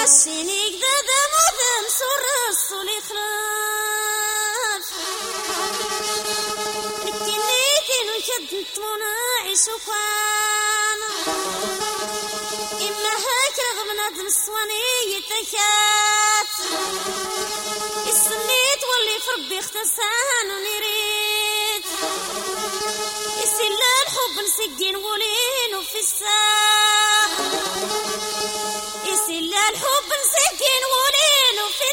السينيك ذا مذم سر الصلي خلاف الكنيتين وشدت مناعي سكان إما هاك غمنا دمصواني يتكات السنيت واللي في ربي اختسان ونريد السلا الحب نسقين ولين وفي الساق السلا الحب نسقين ولين وفي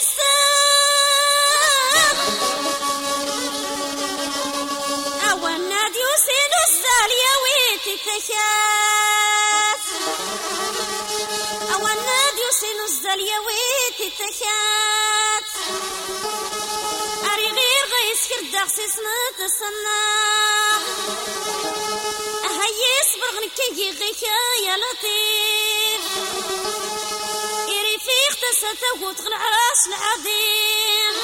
الساق أول نادي وسين الزالية ويتي تكات أول نادي وسين الزالية ويتي تكات أري غير غيس كرداغ سيسمت السناق أهيس برغنكي غيكا يا لطيف إري فيخ تستوت غنعراس العظيم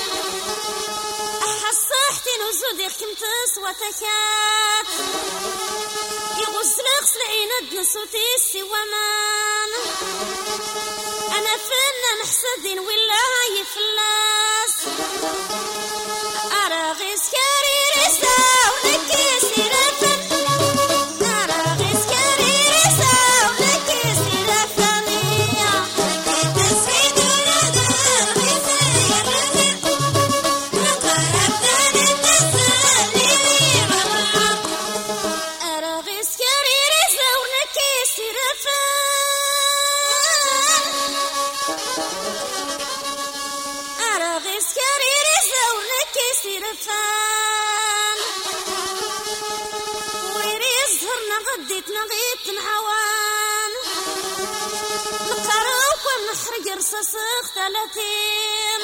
أحصحتي نزودي خمت سواتكات يغز لغس العيند نسوتي السوامان أنا فنان حسدين ولا يفلاس أراغيس كاريري ساونكي سيرفن أراغيس كاريري ساونكي سيرفن تسعيد ولدار بسير نقربتني تسلي غرام أراغيس كاريري ساونكي سيرفن أراغيس كاريري زورنكي سيرفان ويري زهرنا غديت نغيت نعوان نقراوك ونحرق رصاص 30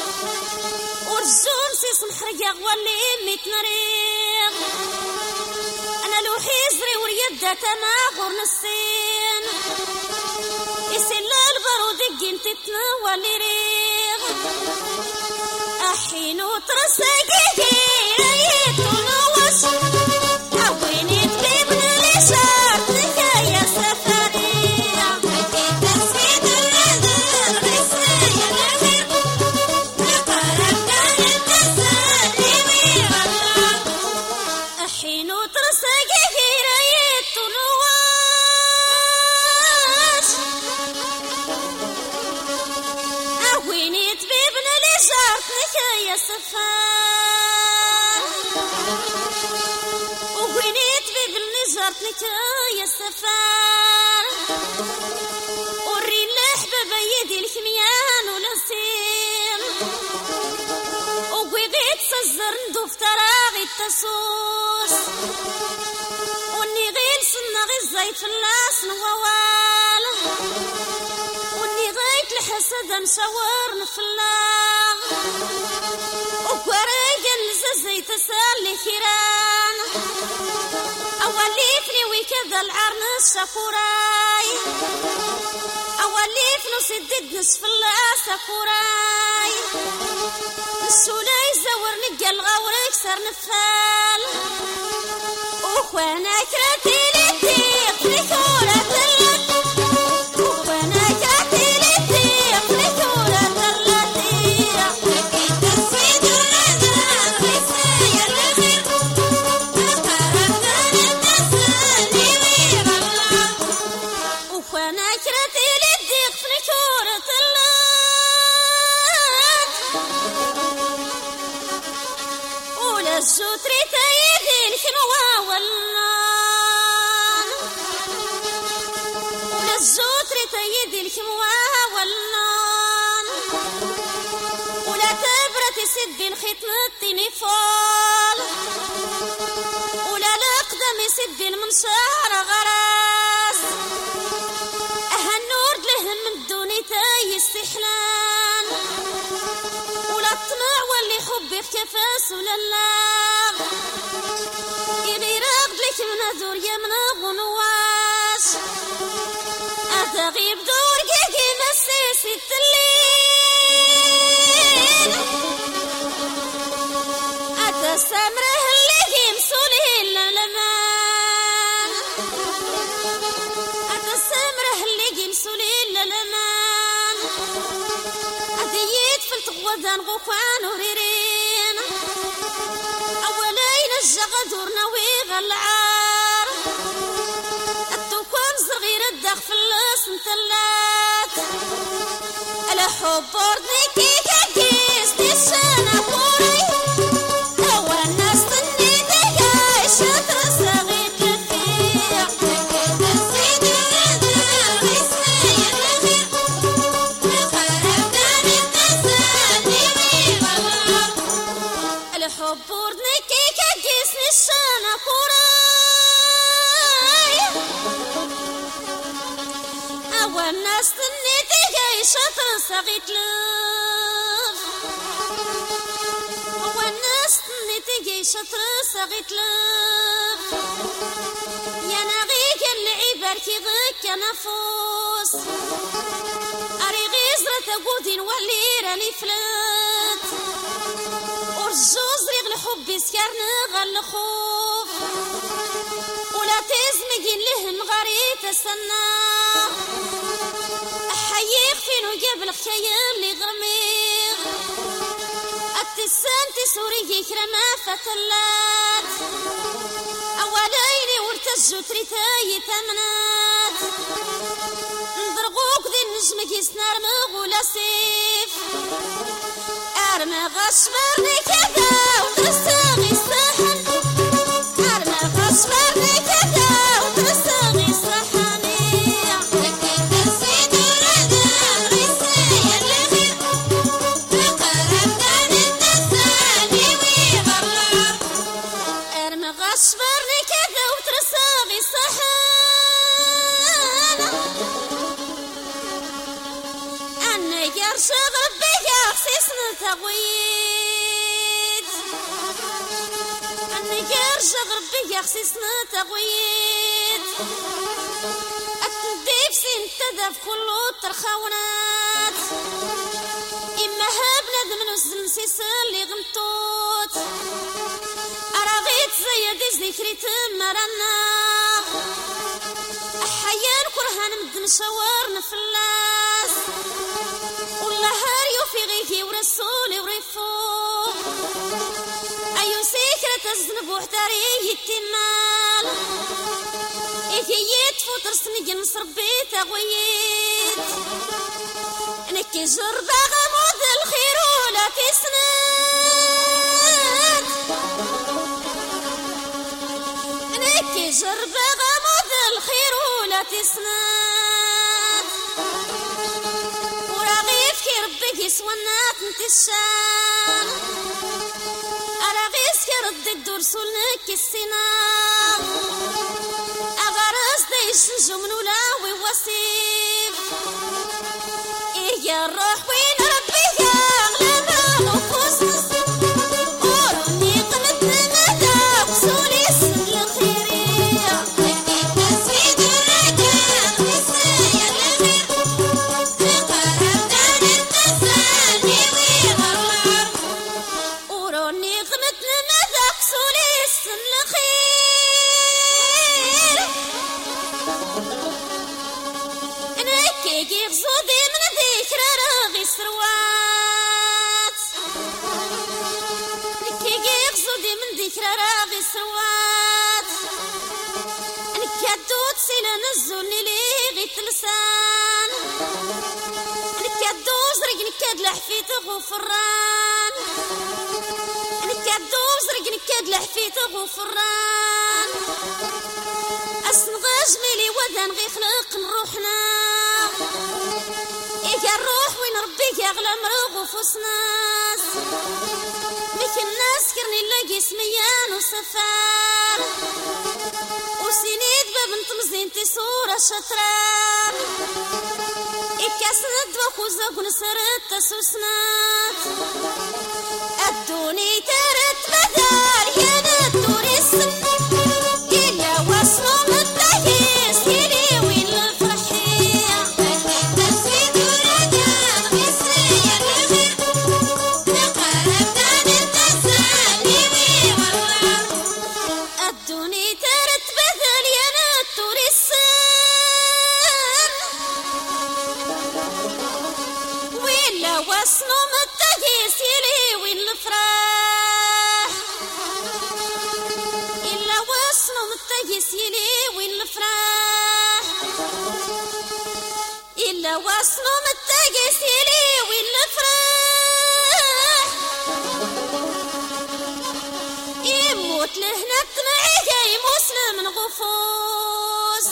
ورجون سيس نحرق غوالي 100 نريق أنا لوحي زري وريدة تماغور نسين يسلا البارود قنت تنوالي ريغ أحين وترسقي ريت ونوش أويني تبيبن لشارت يا سفرية تسعيد النذر رسايا الأخير لقربتني التسلي ويغلق أحين وترسقي ريت ونوش أويني تبيبن لشارت يا سفار ووينيت بيبلني جارتنك يا سفار وري الحباب يدي الكميان ولسين وقيديت سزر ندوف تراغي التسوس وني غيل سنغي الزيت فلاس نووال وني غيت الحسد نشاور نفلاغ وكوريجن لززي تسالي خيران أوليفني وكذا العرن الشكوراي أوليفني سدد نصف اللاسة كوراي السولاي زورني قال غورك سر نفال وخوانا كراتي لتيق في كورة وخوانا كراتي لتيق في كورة تسعيد النذر رسايا الأخير لقربتني التسلي ويغلق وخوانا كراتي لتيق في كورة ولا الزوتري تايدي الكنوة والنار ولا الزوتري تايدي الكنوة والنار ولا تبرة سد الخيط نطيني فول ولا الأقدم سد المنشار غراس النور لهم من دوني تاي استحلال ولا الطمع واللي حبي في كفاس ولا اللاغ يغير أغدلك من هذور يمنا غنواش أتغيب دور كيكي مسيسي التلين أتسامره اللي يمسولي للمان أتسامره اللي يمسولي للمان ودان غوكوان وريرين أولين الجغدورنا ويغلعار التوكوان صغير الدخ في اللسن تلات الحب وردني كيكا كيس تشانا بوري أول الناس تنيتي عايشة ترسغيت للفيق الحب وردني كيكا كيس تشانا بوري أول الناس تنيتي عايشة ترسغيت للفيق والناس تنيتي شطر صغيت لك يا نغيك اللي بركي غيك يا نفوس أري غيزرة قودين واللي راني فلت ورجوز ريغ الحب يسكرني غل خوف ولا تزمقين لهن غريت السنة حييق فينو قبل خيال اللي غرميغ التسانتي سوري كرما فتلات أوليني ورتجو تريتاي تمنات نضرغوك ذي النجم كيسنار مغولا سيف أرمى غشمرني كذا وترساغي السحن أرمى غشمرني كذا وترساغي السحني غشمرني كذا وترساغي السحن أنا يرشغ بيا خسيسنا تغويد أنا يرشغ بيا خسيسنا تغويد أتنديف سين تدف كله ترخونات إما هابنا ذمن الزمسيس اللي غمتوت أراغيت زي ديزني كريت مرنا أحيان كرهان مدن شوار نفلاس والله هاريو في غيكي ورسولي وريفوق أيو سيكرة الزنب وحتاريه التمال إكييت فوترسني جنس ربي تغويت نكي جربة غمود الخير ولا تسند نكي جربة غمود الخير ولا تسند وراغيف كي ربك يسونات نتشان أراغيس كي ردك دور سولنك السناغ أغرس ديش نجم نولاوي وصيف إيه يا الروح وين ربي يا أغلبها نفوس وروني قمتنا مدى وصولي سن الخيرية تسيد الرجال وسايا الخير نقرب دار التساني ويغرب وروني قمتنا مدى وصولي سن الخير نكي يغزودي من ذكرى راغي سروات نكي يغزودي من ذكرى راغي سروات نكادوت سيلا نزولني لي غيت لسان نكادوز رق نكاد لحفيت غفران نكادوز رق نكاد لحفيت غفران أسنغاج ميلي ودان غي خلق نروحنا إيك الروح وين ربيك يغلى مرغ وفوسناس ميك الناس كرني لاقي سميان وسفار وسينيد باب نطمزين تسورة شطران إيك أسند وخوزاق ونسرت تسوسنات الدوني ترت بدار يا ندوري السن إلا وصلوا متهيس يلي وين الفرحية تسيد الرجال وسايا الخير نقرب دار التساني ويغرب الدوني ترت بدل يا ندوري السن وإلا وصلوا متهيس التاجيس يلي وين الفراح إلا وصنم التاجيس يلي وين الفراح إلا وصنم التاجيس يلي وين الفراح يموت لهنا الطمعي جاي مسلم نغفوس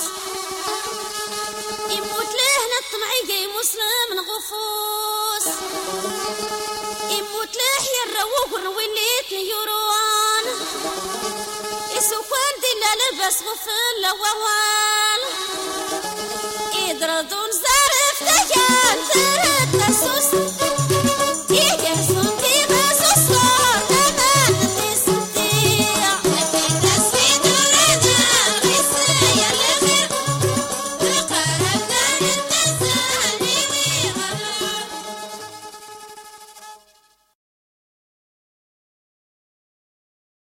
يموت لهنا الطمعي جاي مسلم نغفوس يموت لحيا الروق الرويليت يروان يسوكان ديلا لبس غفل ووال يدردون زارف تجان ترد تسوس